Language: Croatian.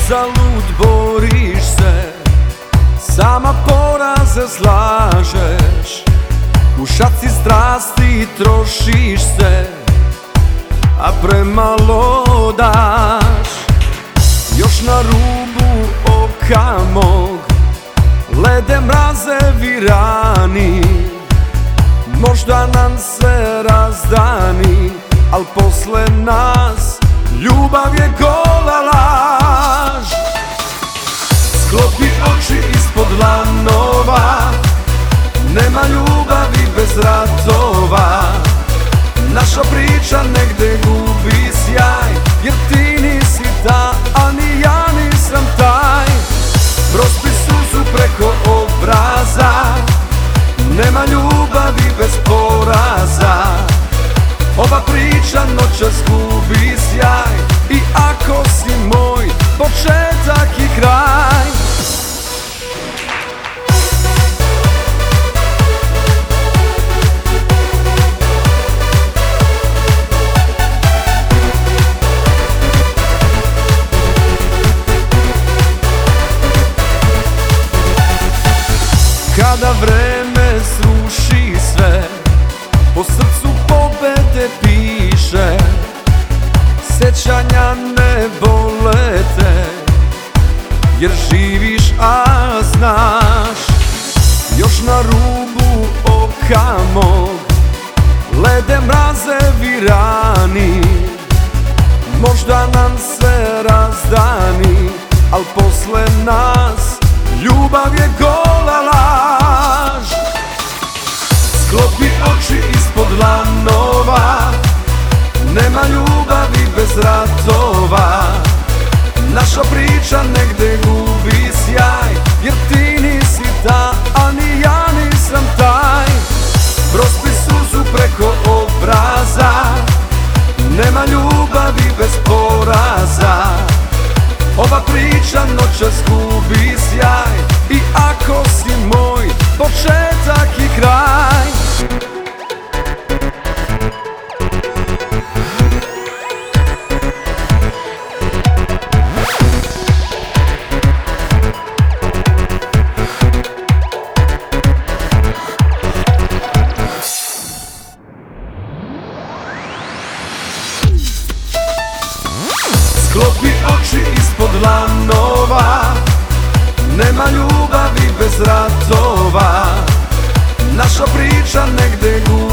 Uzalud boriš se, sama poraze slažeš, u šaci strasti trošiš se, a premalo daš. Još na rubu oka mog lede mrazevi rani, možda nam se razdani, al posle nas ljubav je gola laž. Sklopi oči ispod lanova, nema ljubavi bez ratova. Naša priča negde gubi sjaj, jer ti nisi ta, a ni ja nisam taj. Prospi suzu preko obraza, nema ljubavi bez poraza. Ova priča noćas gubi sjaj, i ako si moj, početak i kraj. Kada vreme sruši sve, po srcu pobede piše, sećanja ne bole te, jer živiš a znaš. Još na rubu oka mog lede mrazevi rani, možda nam se razdani, al posle nas ljubav je gola laž. Sklopi oči ispod lanova, nema ljubavi bez ratova. Naša priča negde gubi sjaj, jer ti nisi ta, a ni ja nisam taj. Prospi suzu preko obraza, nema ljubavi bez poraza. Ova priča noćas gubi sjaj, i ako si moj, početak i kraj. Sklopi oči ispod lanova, nema ljubavi bez ratova. Naša priča negde gubi